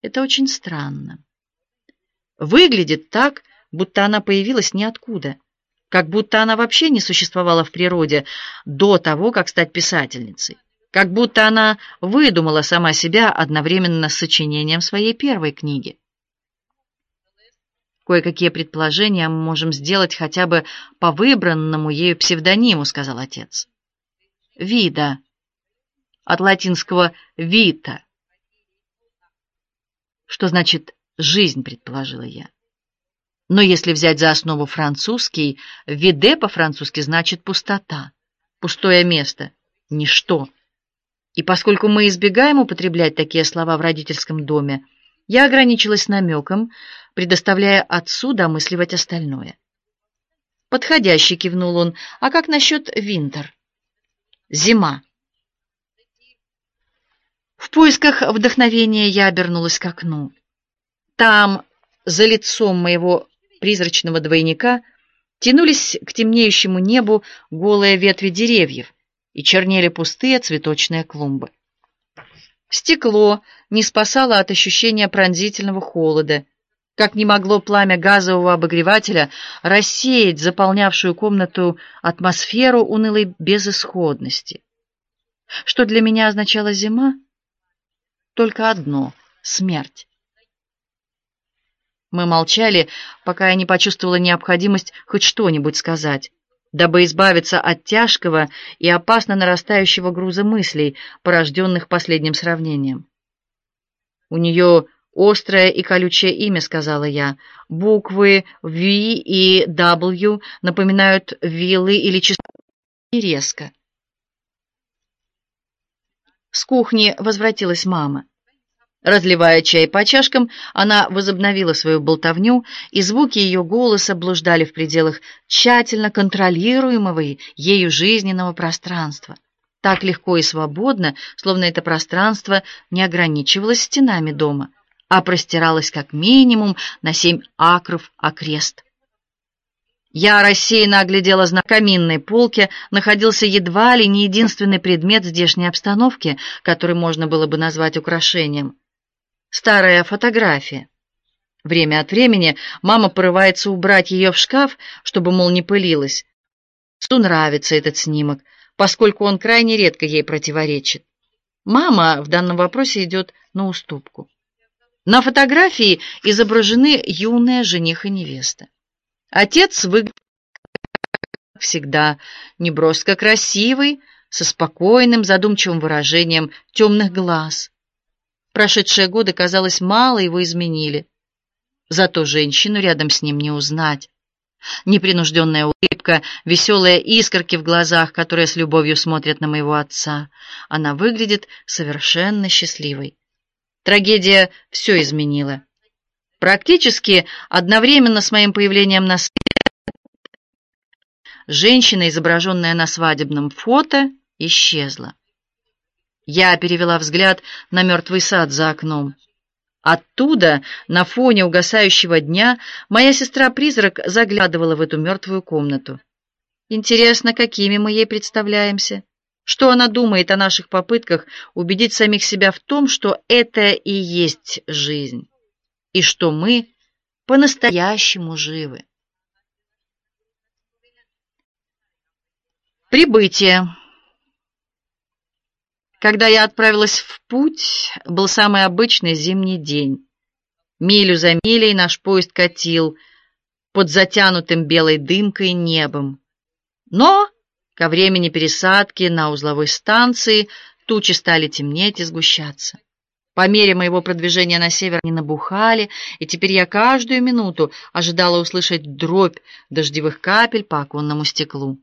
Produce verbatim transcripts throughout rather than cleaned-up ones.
Это очень странно. Выглядит так, будто она появилась ниоткуда, как будто она вообще не существовала в природе до того, как стать писательницей, как будто она выдумала сама себя одновременно с сочинением своей первой книги. «Кое-какие предположения мы можем сделать хотя бы по выбранному ею псевдониму», — сказал отец. «Вида, от латинского «vita», что значит «жизнь», предположила я. Но если взять за основу французский, «виде» по-французски значит «пустота», «пустое место», «ничто». И поскольку мы избегаем употреблять такие слова в родительском доме, я ограничилась намеком, предоставляя отцу домысливать остальное. «Подходящий», — кивнул он. «А как насчет «винтер»?» «Зима». В поисках вдохновения я обернулась к окну. Там, за лицом моего призрачного двойника, тянулись к темнеющему небу голые ветви деревьев и чернели пустые цветочные клумбы. Стекло не спасало от ощущения пронзительного холода, как не могло пламя газового обогревателя рассеять заполнявшую комнату атмосферу унылой безысходности. Что для меня означала зима? Только одно — смерть. Мы молчали, пока я не почувствовала необходимость хоть что-нибудь сказать, дабы избавиться от тяжкого и опасно нарастающего груза мыслей, порожденных последним сравнением. «У нее острое и колючее имя», — сказала я. «Буквы V и W напоминают вилы или часы резко». С кухни возвратилась мама. Разливая чай по чашкам, она возобновила свою болтовню, и звуки ее голоса блуждали в пределах тщательно контролируемого ею жизненного пространства. Так легко и свободно, словно это пространство не ограничивалось стенами дома, а простиралось как минимум на семь акров окрест. Я рассеянно оглядела знак каминной полки, находился едва ли не единственный предмет здешней обстановки, который можно было бы назвать украшением. Старая фотография. Время от времени мама порывается убрать ее в шкаф, чтобы, мол, не пылилась. Отцу нравится этот снимок, поскольку он крайне редко ей противоречит. Мама в данном вопросе идет на уступку. На фотографии изображены юные жених и невеста. Отец выглядит, как всегда, неброско красивый, со спокойным, задумчивым выражением темных глаз. Прошедшие годы, казалось, мало его изменили. Зато женщину рядом с ним не узнать. Непринужденная улыбка, веселые искорки в глазах, которые с любовью смотрят на моего отца. Она выглядит совершенно счастливой. Трагедия все изменила. Практически одновременно с моим появлением на свет женщина, изображенная на свадебном фото, исчезла. Я перевела взгляд на мертвый сад за окном. Оттуда, на фоне угасающего дня, моя сестра-призрак заглядывала в эту мертвую комнату. Интересно, какими мы ей представляемся? Что она думает о наших попытках убедить самих себя в том, что это и есть жизнь? И что мы по-настоящему живы. Прибытие. Когда я отправилась в путь, был самый обычный зимний день. Милю за милей наш поезд катил под затянутым белой дымкой небом. Но ко времени пересадки на узловой станции тучи стали темнеть и сгущаться. По мере моего продвижения на север они набухали, и теперь я каждую минуту ожидала услышать дробь дождевых капель по оконному стеклу.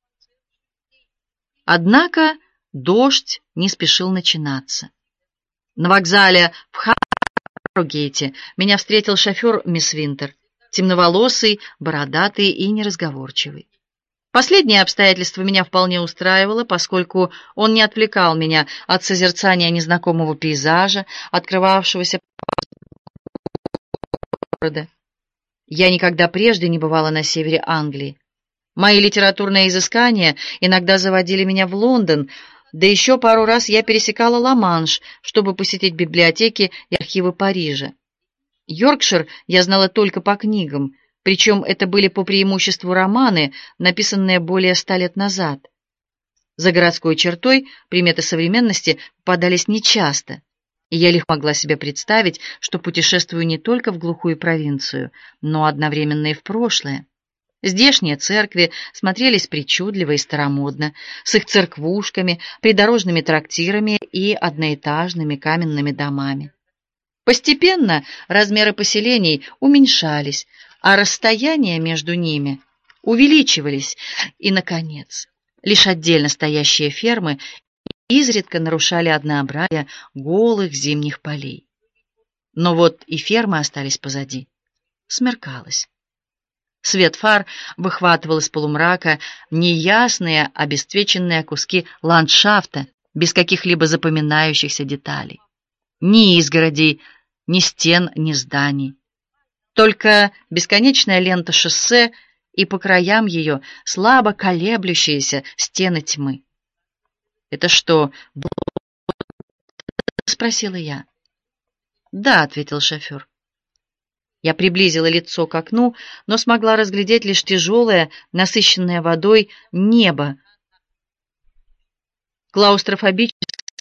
Однако дождь не спешил начинаться. На вокзале в Харрогейте меня встретил шофер мисс Винтер, темноволосый, бородатый и неразговорчивый. Последнее обстоятельство меня вполне устраивало, поскольку он не отвлекал меня от созерцания незнакомого пейзажа, открывавшегося города. Я никогда прежде не бывала на севере Англии. Мои литературные изыскания иногда заводили меня в Лондон, Да еще пару раз я пересекала Ла-Манш, чтобы посетить библиотеки и архивы Парижа. Йоркшир я знала только по книгам, причем это были по преимуществу романы, написанные более ста лет назад. За городской чертой приметы современности попадались нечасто, и я легко могла себе представить, что путешествую не только в глухую провинцию, но одновременно и в прошлое. Здешние церкви смотрелись причудливо и старомодно, с их церквушками, придорожными трактирами и одноэтажными каменными домами. Постепенно размеры поселений уменьшались, а расстояния между ними увеличивались, и, наконец, лишь отдельно стоящие фермы изредка нарушали однообразие голых зимних полей. Но вот и фермы остались позади. Смеркалось. Свет фар выхватывал из полумрака неясные, обесцвеченные куски ландшафта без каких-либо запоминающихся деталей. Ни изгородей, ни стен, ни зданий. Только бесконечная лента шоссе и по краям ее слабо колеблющиеся стены тьмы. «Это что, было?» — спросила я. «Да», — ответил шофер. Я приблизила лицо к окну, но смогла разглядеть лишь тяжелое, насыщенное водой небо. Клаустрофобически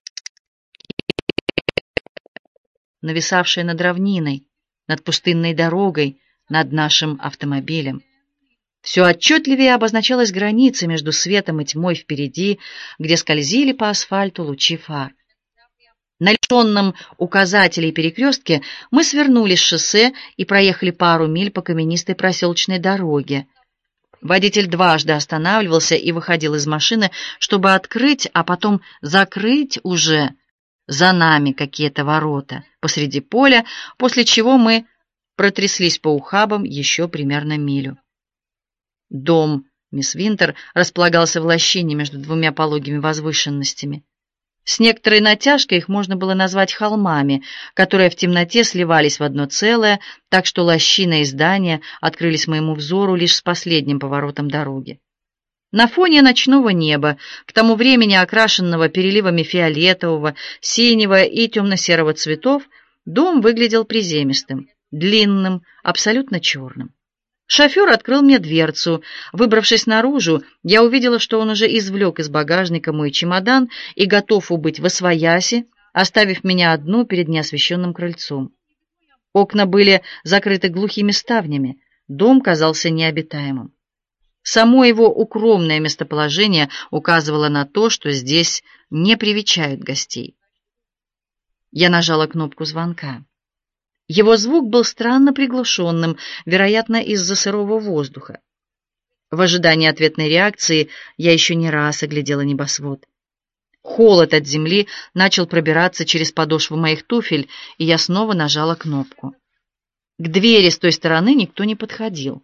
нависавшее над равниной, над пустынной дорогой, над нашим автомобилем. Все отчетливее обозначалась граница между светом и тьмой впереди, где скользили по асфальту лучи фар. На лишенном указателей перекрестке мы свернули с шоссе и проехали пару миль по каменистой проселочной дороге. Водитель дважды останавливался и выходил из машины, чтобы открыть, а потом закрыть уже за нами какие-то ворота посреди поля, после чего мы протряслись по ухабам еще примерно милю. Дом мисс Винтер располагался в лощине между двумя пологими возвышенностями. С некоторой натяжкой их можно было назвать холмами, которые в темноте сливались в одно целое, так что лощина и здания открылись моему взору лишь с последним поворотом дороги. На фоне ночного неба, к тому времени окрашенного переливами фиолетового, синего и темно-серого цветов, дом выглядел приземистым, длинным, абсолютно черным. Шофер открыл мне дверцу. Выбравшись наружу, я увидела, что он уже извлек из багажника мой чемодан и готов убыть восвояси, оставив меня одну перед неосвещенным крыльцом. Окна были закрыты глухими ставнями, дом казался необитаемым. Само его укромное местоположение указывало на то, что здесь не привечают гостей. Я нажала кнопку звонка. Его звук был странно приглушенным, вероятно, из-за сырого воздуха. В ожидании ответной реакции я еще не раз оглядела небосвод. Холод от земли начал пробираться через подошву моих туфель, и я снова нажала кнопку. К двери с той стороны никто не подходил.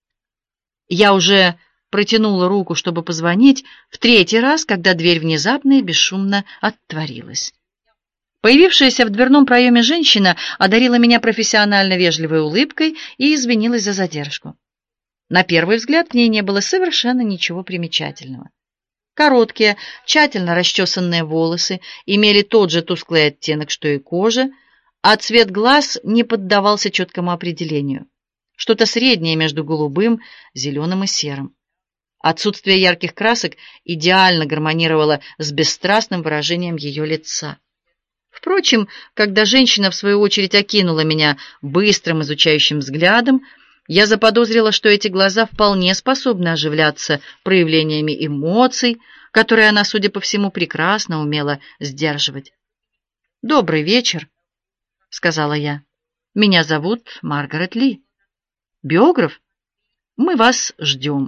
Я уже протянула руку, чтобы позвонить, в третий раз, когда дверь внезапно и бесшумно отворилась. Появившаяся в дверном проеме женщина одарила меня профессионально вежливой улыбкой и извинилась за задержку. На первый взгляд в ней не было совершенно ничего примечательного. Короткие, тщательно расчесанные волосы имели тот же тусклый оттенок, что и кожа, а цвет глаз не поддавался четкому определению. Что-то среднее между голубым, зеленым и серым. Отсутствие ярких красок идеально гармонировало с бесстрастным выражением ее лица. Впрочем, когда женщина в свою очередь окинула меня быстрым изучающим взглядом, я заподозрила, что эти глаза вполне способны оживляться проявлениями эмоций, которые она, судя по всему, прекрасно умела сдерживать. «Добрый вечер», — сказала я. «Меня зовут Маргарет Ли. Биограф? Мы вас ждем».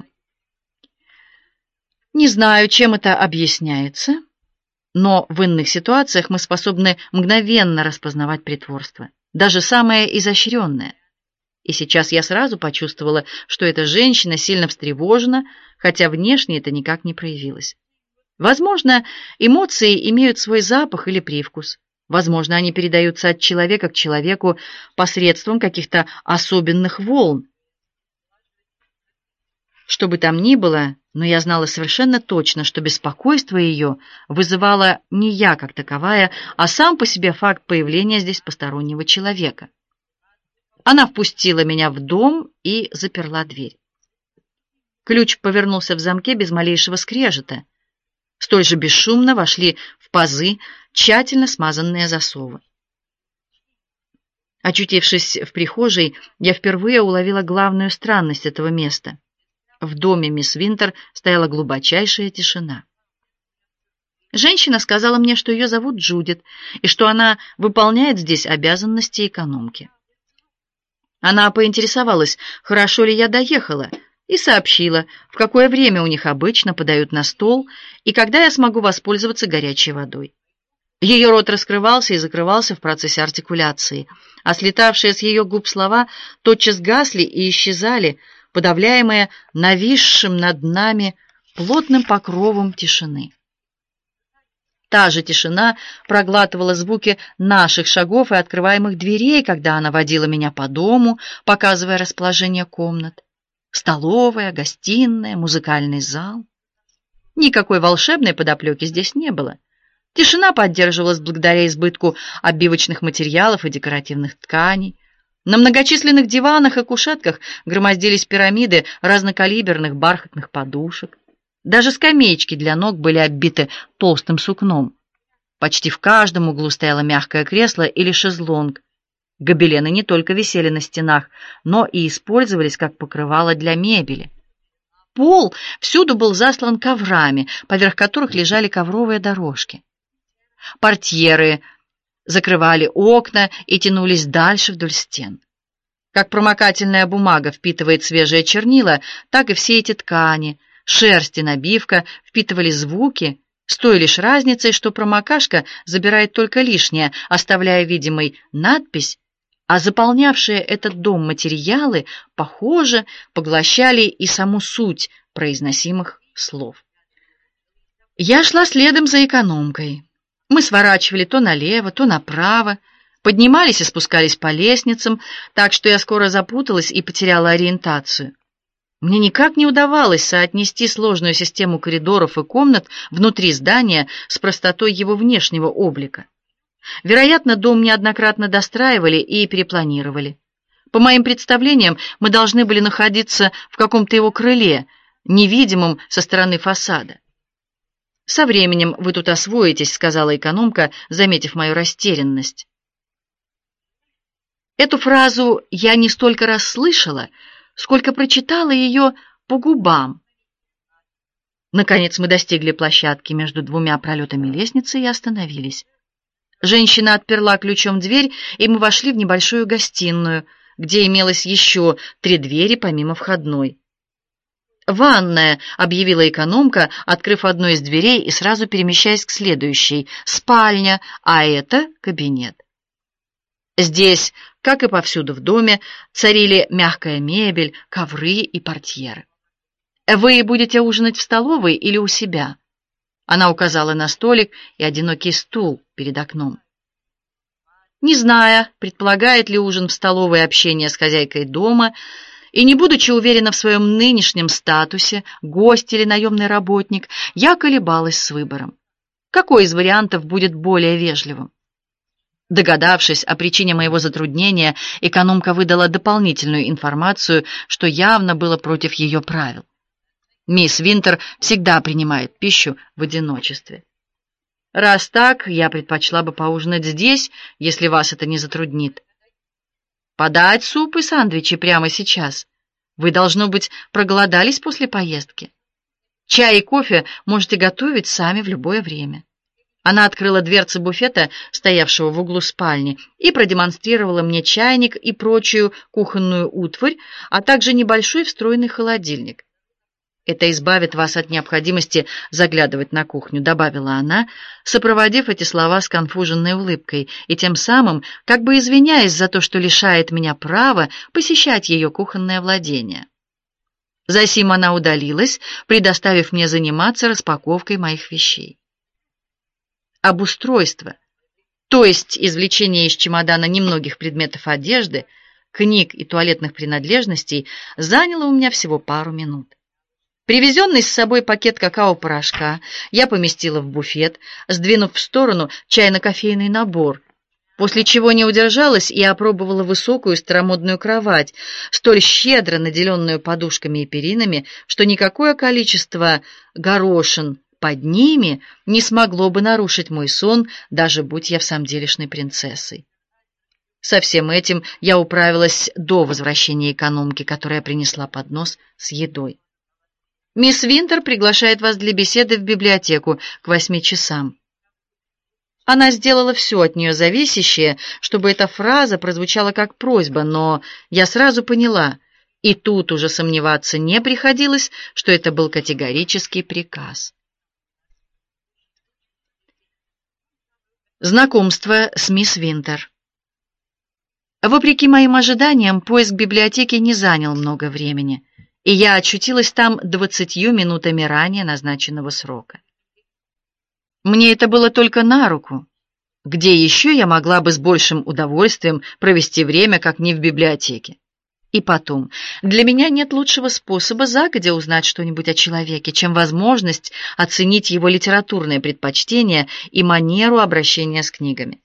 Не знаю, чем это объясняется, но в иных ситуациях мы способны мгновенно распознавать притворство, даже самое изощренное. И сейчас я сразу почувствовала, что эта женщина сильно встревожена, хотя внешне это никак не проявилось. Возможно, эмоции имеют свой запах или привкус. Возможно, они передаются от человека к человеку посредством каких-то особенных волн. Что бы там ни было, но я знала совершенно точно, что беспокойство ее вызывала не я как таковая, а сам по себе факт появления здесь постороннего человека. Она впустила меня в дом и заперла дверь. Ключ повернулся в замке без малейшего скрежета. Столь же бесшумно вошли в пазы тщательно смазанные засовы. Очутившись в прихожей, я впервые уловила главную странность этого места. В доме мисс Винтер стояла глубочайшая тишина. Женщина сказала мне, что ее зовут Джудит, и что она выполняет здесь обязанности экономки. Она поинтересовалась, хорошо ли я доехала, и сообщила, в какое время у них обычно подают на стол и когда я смогу воспользоваться горячей водой. Ее рот раскрывался и закрывался в процессе артикуляции, а слетавшие с ее губ слова тотчас гасли и исчезали, подавляемые нависшим над нами плотным покровом тишины. Та же тишина проглатывала звуки наших шагов и открываемых дверей, когда она водила меня по дому, показывая расположение комнат. Столовая, гостиная, музыкальный зал. Никакой волшебной подоплеки здесь не было. Тишина поддерживалась благодаря избытку обивочных материалов и декоративных тканей. На многочисленных диванах и кушетках громоздились пирамиды разнокалиберных бархатных подушек. Даже скамеечки для ног были оббиты толстым сукном. Почти в каждом углу стояло мягкое кресло или шезлонг. Гобелены не только висели на стенах, но и использовались как покрывало для мебели. Пол всюду был застлан коврами, поверх которых лежали ковровые дорожки. Портьеры закрывали окна и тянулись дальше вдоль стен. Как промокательная бумага впитывает свежие чернила, так и все эти ткани, шерсть и набивка впитывали звуки, с той лишь разницей, что промокашка забирает только лишнее, оставляя видимой надпись, а заполнявшие этот дом материалы, похоже, поглощали и саму суть произносимых слов. Я шла следом за экономкой. Мы сворачивали то налево, то направо, поднимались и спускались по лестницам, так что я скоро запуталась и потеряла ориентацию. Мне никак не удавалось соотнести сложную систему коридоров и комнат внутри здания с простотой его внешнего облика. Вероятно, дом неоднократно достраивали и перепланировали. По моим представлениям, мы должны были находиться в каком-то его крыле, невидимом со стороны фасада. «Со временем вы тут освоитесь», — сказала экономка, заметив мою растерянность. Эту фразу я не столько раз слышала, сколько прочитала ее по губам. Наконец мы достигли площадки между двумя пролетами лестницы и остановились. Женщина отперла ключом дверь, и мы вошли в небольшую гостиную, где имелось еще три двери помимо входной. «Ванная», — объявила экономка, открыв одну из дверей и сразу перемещаясь к следующей. «Спальня, а это кабинет». Здесь, как и повсюду в доме, царили мягкая мебель, ковры и портьеры. «Вы будете ужинать в столовой или у себя?» Она указала на столик и одинокий стул перед окном. Не зная, предполагает ли ужин в столовой общение с хозяйкой дома, и не будучи уверена в своем нынешнем статусе, гость или наемный работник, я колебалась с выбором. Какой из вариантов будет более вежливым? Догадавшись о причине моего затруднения, экономка выдала дополнительную информацию, что явно было против ее правил. Мисс Винтер всегда принимает пищу в одиночестве. Раз так, я предпочла бы поужинать здесь, если вас это не затруднит. Подать суп и сэндвичи прямо сейчас. Вы, должно быть, проголодались после поездки. Чай и кофе можете готовить сами в любое время. Она открыла дверцы буфета, стоявшего в углу спальни, и продемонстрировала мне чайник и прочую кухонную утварь, а также небольшой встроенный холодильник. «Это избавит вас от необходимости заглядывать на кухню», — добавила она, сопроводив эти слова сконфуженной улыбкой и тем самым как бы извиняясь за то, что лишает меня права посещать ее кухонное владение. Засим она удалилась, предоставив мне заниматься распаковкой моих вещей. Обустройство, то есть извлечение из чемодана немногих предметов одежды, книг и туалетных принадлежностей, заняло у меня всего пару минут. Привезенный с собой пакет какао-порошка я поместила в буфет, сдвинув в сторону чайно-кофейный набор, после чего не удержалась и опробовала высокую старомодную кровать, столь щедро наделенную подушками и перинами, что никакое количество горошин под ними не смогло бы нарушить мой сон, даже будь я всамделишной принцессой. Со всем этим я управилась до возвращения экономки, которая принесла поднос с едой. «Мисс Винтер приглашает вас для беседы в библиотеку к восьми часам». Она сделала все от нее зависящее, чтобы эта фраза прозвучала как просьба, но я сразу поняла, и тут уже сомневаться не приходилось, что это был категорический приказ. Знакомство с мисс Винтер. Вопреки моим ожиданиям, поиск библиотеки не занял много времени, и я очутилась там двадцатью минутами ранее назначенного срока. Мне это было только на руку. Где еще я могла бы с большим удовольствием провести время, как не в библиотеке? И потом, для меня нет лучшего способа загодя узнать что-нибудь о человеке, чем возможность оценить его литературные предпочтения и манеру обращения с книгами.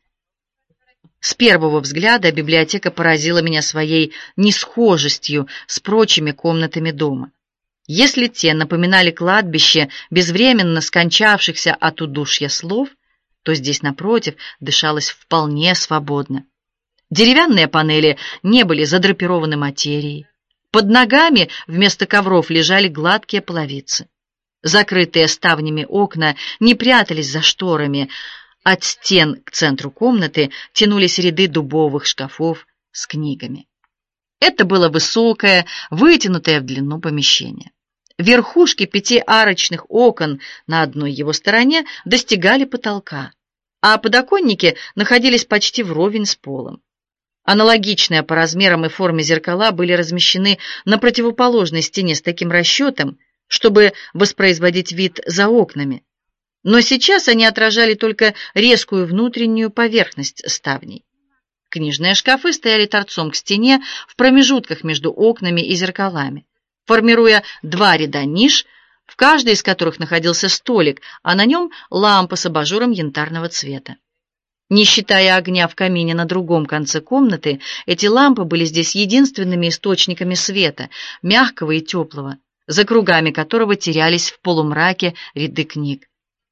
С первого взгляда библиотека поразила меня своей несхожестью с прочими комнатами дома. Если те напоминали кладбище безвременно скончавшихся от удушья слов, то здесь, напротив, дышалось вполне свободно. Деревянные панели не были задрапированы материей. Под ногами вместо ковров лежали гладкие половицы. Закрытые ставнями окна не прятались за шторами. От стен к центру комнаты тянулись ряды дубовых шкафов с книгами. Это было высокое, вытянутое в длину помещение. Верхушки пяти арочных окон на одной его стороне достигали потолка, а подоконники находились почти вровень с полом. Аналогичные по размерам и форме зеркала были размещены на противоположной стене с таким расчетом, чтобы воспроизводить вид за окнами. Но сейчас они отражали только резкую внутреннюю поверхность ставней. Книжные шкафы стояли торцом к стене в промежутках между окнами и зеркалами, формируя два ряда ниш, в каждой из которых находился столик, а на нем лампа с абажуром янтарного цвета. Не считая огня в камине на другом конце комнаты, эти лампы были здесь единственными источниками света, мягкого и теплого, за кругами которого терялись в полумраке ряды книг.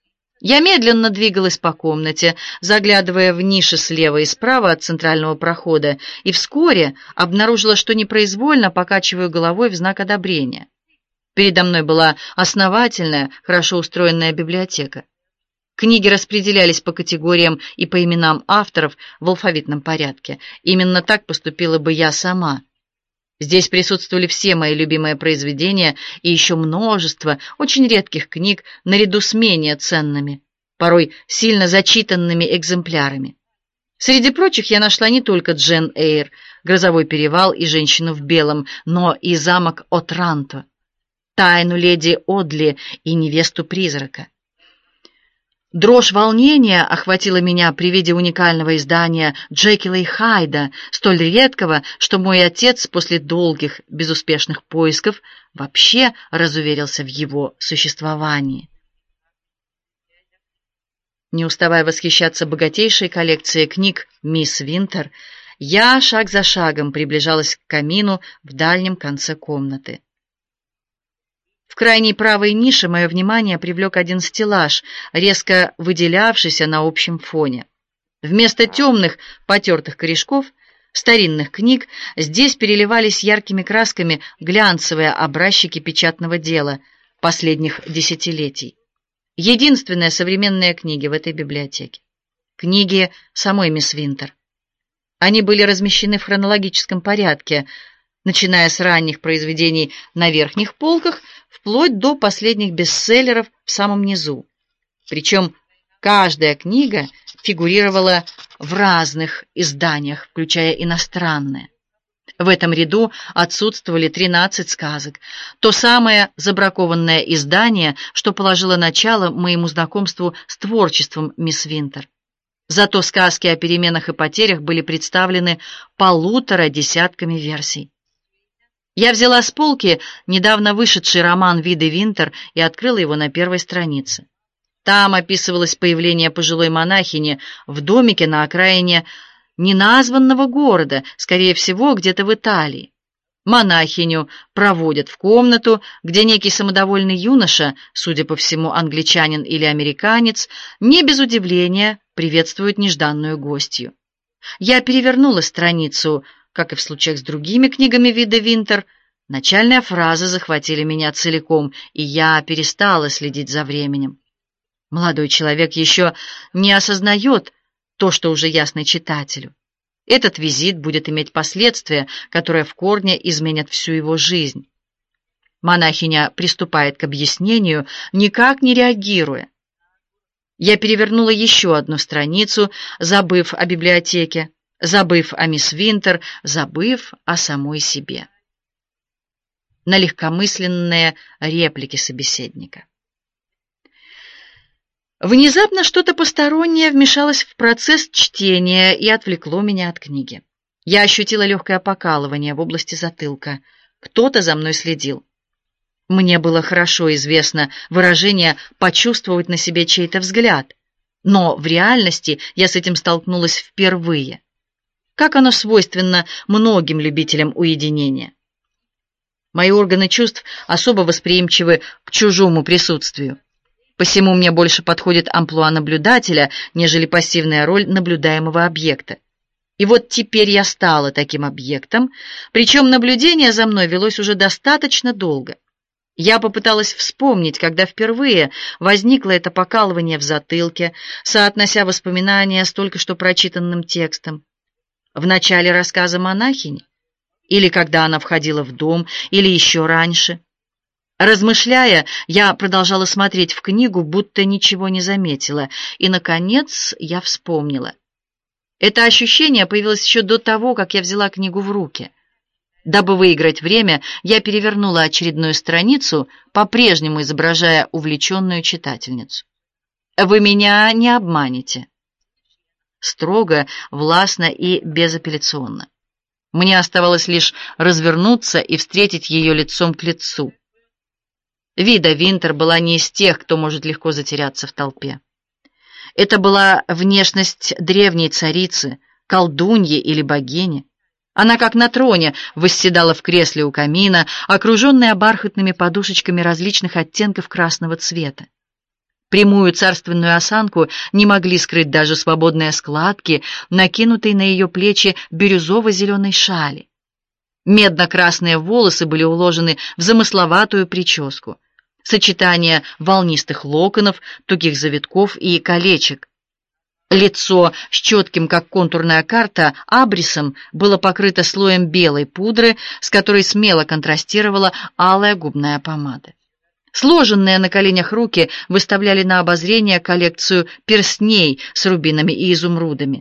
Я медленно двигалась по комнате, заглядывая в ниши слева и справа от центрального прохода, и вскоре обнаружила, что непроизвольно покачиваю головой в знак одобрения. Передо мной была основательная, хорошо устроенная библиотека. Книги распределялись по категориям и по именам авторов в алфавитном порядке. Именно так поступила бы я сама. Здесь присутствовали все мои любимые произведения и еще множество очень редких книг наряду с менее ценными, порой сильно зачитанными экземплярами. Среди прочих я нашла не только Джен Эйр, «Грозовой перевал» и «Женщину в белом», но и «Замок Отранто», «Тайну леди Одли» и «Невесту-призрака». Дрожь волнения охватила меня при виде уникального издания Джекила и Хайда, столь редкого, что мой отец после долгих безуспешных поисков вообще разуверился в его существовании. Не уставая восхищаться богатейшей коллекцией книг мисс Винтер, я шаг за шагом приближалась к камину в дальнем конце комнаты. В крайней правой нише мое внимание привлек один стеллаж, резко выделявшийся на общем фоне. Вместо темных, потертых корешков, старинных книг, здесь переливались яркими красками глянцевые образчики печатного дела последних десятилетий. Единственные современные книги в этой библиотеке. Книги самой мисс Винтер. Они были размещены в хронологическом порядке, начиная с ранних произведений на верхних полках, вплоть до последних бестселлеров в самом низу. Причем каждая книга фигурировала в разных изданиях, включая иностранные. В этом ряду отсутствовали тринадцать сказок, то самое забракованное издание, что положило начало моему знакомству с творчеством мисс Винтер. Зато сказки о переменах и потерях были представлены полутора десятками версий. Я взяла с полки недавно вышедший роман Виды Винтер и открыла его на первой странице. Там описывалось появление пожилой монахини в домике на окраине неназванного города, скорее всего, где-то в Италии. Монахиню проводят в комнату, где некий самодовольный юноша, судя по всему, англичанин или американец, не без удивления приветствует нежданную гостью. Я перевернула страницу. Как и в случаях с другими книгами Виды Винтер, начальные фразы захватили меня целиком, и я перестала следить за временем. Молодой человек еще не осознает то, что уже ясно читателю. Этот визит будет иметь последствия, которые в корне изменят всю его жизнь. Монахиня приступает к объяснению, никак не реагируя. Я перевернула еще одну страницу, забыв о библиотеке, забыв о мисс Винтер, забыв о самой себе. На легкомысленные реплики собеседника. Внезапно что-то постороннее вмешалось в процесс чтения и отвлекло меня от книги. Я ощутила легкое покалывание в области затылка. Кто-то за мной следил. Мне было хорошо известно выражение «почувствовать на себе чей-то взгляд», но в реальности я с этим столкнулась впервые. Как оно свойственно многим любителям уединения. Мои органы чувств особо восприимчивы к чужому присутствию. Посему мне больше подходит амплуа наблюдателя, нежели пассивная роль наблюдаемого объекта. И вот теперь я стала таким объектом, причем наблюдение за мной велось уже достаточно долго. Я попыталась вспомнить, когда впервые возникло это покалывание в затылке, соотнося воспоминания с только что прочитанным текстом. В начале рассказа монахини? Или когда она входила в дом, или еще раньше? Размышляя, я продолжала смотреть в книгу, будто ничего не заметила, и, наконец, я вспомнила. Это ощущение появилось еще до того, как я взяла книгу в руки. Дабы выиграть время, я перевернула очередную страницу, по-прежнему изображая увлеченную читательницу. «Вы меня не обманете». Строго, властно и безапелляционно. Мне оставалось лишь развернуться и встретить ее лицом к лицу. Вида Винтер была не из тех, кто может легко затеряться в толпе. Это была внешность древней царицы, колдуньи или богини. Она, как на троне, восседала в кресле у камина, окруженная бархатными подушечками различных оттенков красного цвета. Прямую царственную осанку не могли скрыть даже свободные складки, накинутые на ее плечи бирюзово-зеленой шали. Медно-красные волосы были уложены в замысловатую прическу. Сочетание волнистых локонов, тугих завитков и колечек. Лицо с четким, как контурная карта, абрисом было покрыто слоем белой пудры, с которой смело контрастировала алая губная помада. Сложенные на коленях руки выставляли на обозрение коллекцию перстней с рубинами и изумрудами,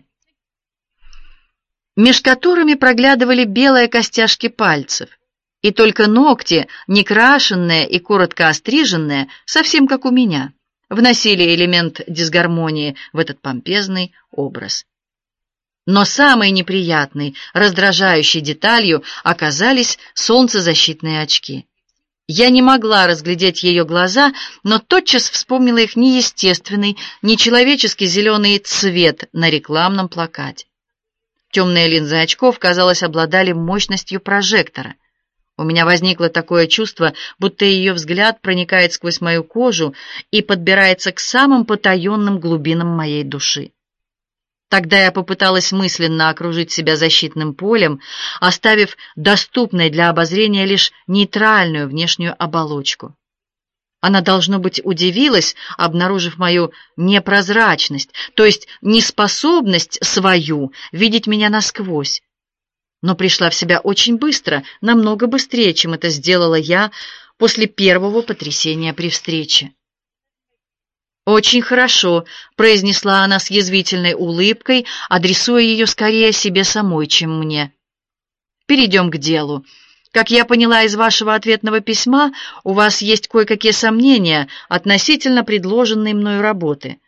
меж которыми проглядывали белые костяшки пальцев, и только ногти, некрашенные и коротко остриженные, совсем как у меня, вносили элемент дисгармонии в этот помпезный образ. Но самой неприятной, раздражающей деталью оказались солнцезащитные очки. Я не могла разглядеть ее глаза, но тотчас вспомнила их неестественный, нечеловеческий зеленый цвет на рекламном плакате. Темные линзы очков, казалось, обладали мощностью прожектора. У меня возникло такое чувство, будто ее взгляд проникает сквозь мою кожу и подбирается к самым потаенным глубинам моей души. Тогда я попыталась мысленно окружить себя защитным полем, оставив доступной для обозрения лишь нейтральную внешнюю оболочку. Она, должно быть, удивилась, обнаружив мою непрозрачность, то есть неспособность свою видеть меня насквозь. Но пришла в себя очень быстро, намного быстрее, чем это сделала я после первого потрясения при встрече. «Очень хорошо», — произнесла она с язвительной улыбкой, адресуя ее скорее себе самой, чем мне. «Перейдем к делу. Как я поняла из вашего ответного письма, у вас есть кое-какие сомнения относительно предложенной мною работы».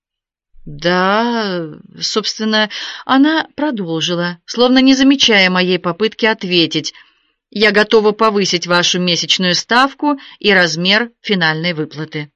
«Да, собственно», — она продолжила, словно не замечая моей попытки ответить. Я готова повысить вашу месячную ставку и размер финальной выплаты.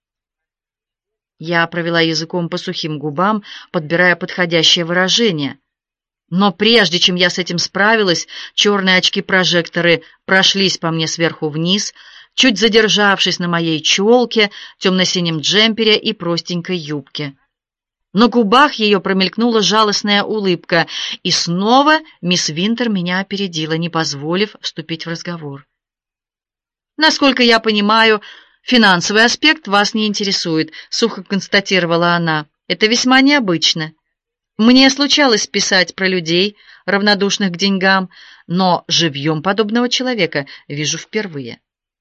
Я провела языком по сухим губам, подбирая подходящее выражение. Но прежде чем я с этим справилась, черные очки-прожекторы прошлись по мне сверху вниз, чуть задержавшись на моей челке, темно-синем джемпере и простенькой юбке. На губах ее промелькнула жалостная улыбка, и снова мисс Винтер меня опередила, не позволив вступить в разговор. «Насколько я понимаю, финансовый аспект вас не интересует», — сухо констатировала она. «Это весьма необычно. Мне случалось писать про людей, равнодушных к деньгам, но живьем подобного человека вижу впервые».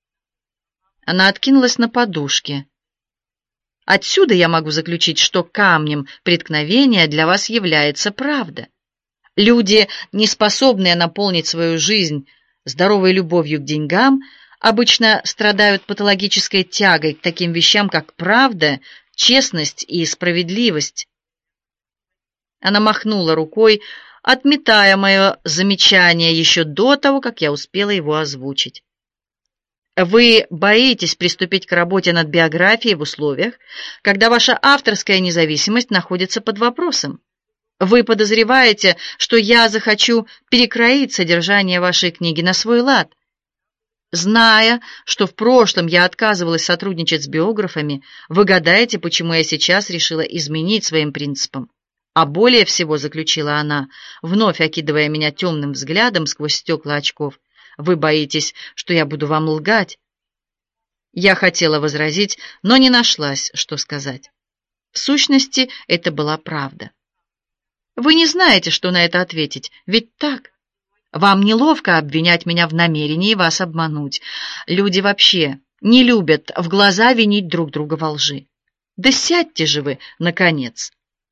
Она откинулась на подушке. «Отсюда я могу заключить, что камнем преткновения для вас является правда. Люди, не способные наполнить свою жизнь здоровой любовью к деньгам, обычно страдают патологической тягой к таким вещам, как правда, честность и справедливость». Она махнула рукой, отметая мое замечание еще до того, как я успела его озвучить. «Вы боитесь приступить к работе над биографией в условиях, когда ваша авторская независимость находится под вопросом. Вы подозреваете, что я захочу перекроить содержание вашей книги на свой лад. Зная, что в прошлом я отказывалась сотрудничать с биографами, вы гадаете, почему я сейчас решила изменить своим принципам. А более всего, заключила она, вновь окидывая меня темным взглядом сквозь стекла очков, вы боитесь, что я буду вам лгать. Я хотела возразить, но не нашлась, что сказать. В сущности, это была правда. Вы не знаете, что на это ответить, ведь так? Вам неловко обвинять меня в намерении вас обмануть. Люди вообще не любят в глаза винить друг друга во лжи. Да сядьте же вы, наконец.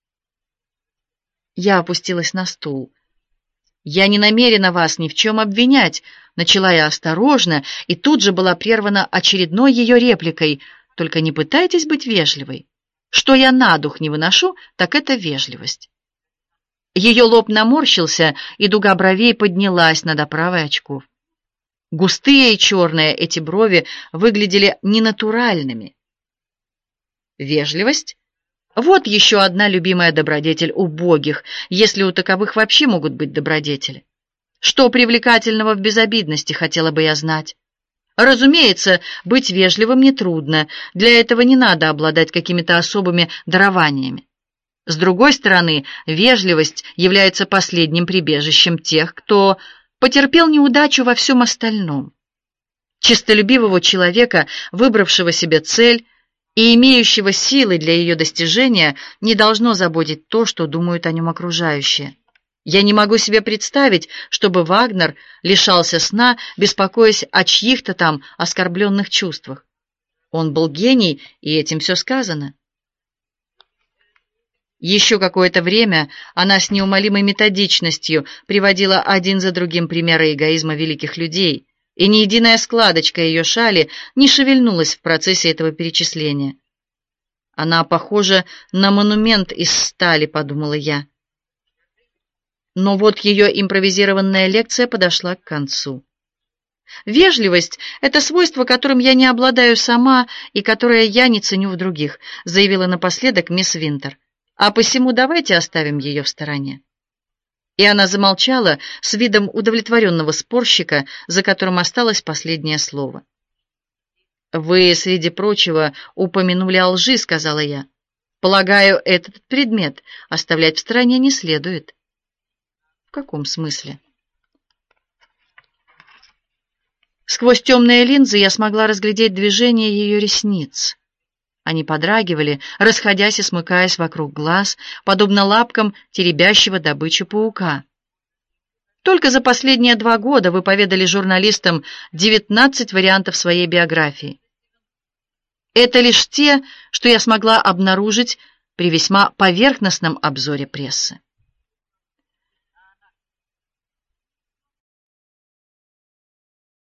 Я опустилась на стул. «Я не намерена вас ни в чем обвинять», — начала я осторожно, и тут же была прервана очередной ее репликой. «Только не пытайтесь быть вежливой. Что я на дух не выношу, так это вежливость». Ее лоб наморщился, и дуга бровей поднялась над оправой очков. Густые и черные эти брови выглядели ненатуральными. Вежливость? Вот еще одна любимая добродетель убогих, если у таковых вообще могут быть добродетели. Что привлекательного в безобидности, хотела бы я знать. Разумеется, быть вежливым нетрудно, для этого не надо обладать какими-то особыми дарованиями. С другой стороны, вежливость является последним прибежищем тех, кто потерпел неудачу во всем остальном. Честолюбивого человека, выбравшего себе цель и имеющего силы для ее достижения, не должно заботить то, что думают о нем окружающие. Я не могу себе представить, чтобы Вагнер лишался сна, беспокоясь о чьих-то там оскорбленных чувствах. Он был гений, и этим все сказано. Еще какое-то время она с неумолимой методичностью приводила один за другим примеры эгоизма великих людей, и ни единая складочка ее шали не шевельнулась в процессе этого перечисления. «Она похожа на монумент из стали», — подумала я. Но вот ее импровизированная лекция подошла к концу. «Вежливость — это свойство, которым я не обладаю сама и которое я не ценю в других», — заявила напоследок мисс Винтер. «А посему давайте оставим ее в стороне». И она замолчала с видом удовлетворенного спорщика, за которым осталось последнее слово. «Вы, среди прочего, упомянули о лжи», — сказала я. «Полагаю, этот предмет оставлять в стороне не следует». «В каком смысле?» Сквозь темные линзы я смогла разглядеть движение ее ресниц. Они подрагивали, расходясь и смыкаясь вокруг глаз, подобно лапкам теребящего добычу паука. Только за последние два года вы поведали журналистам девятнадцать вариантов своей биографии. Это лишь те, что я смогла обнаружить при весьма поверхностном обзоре прессы.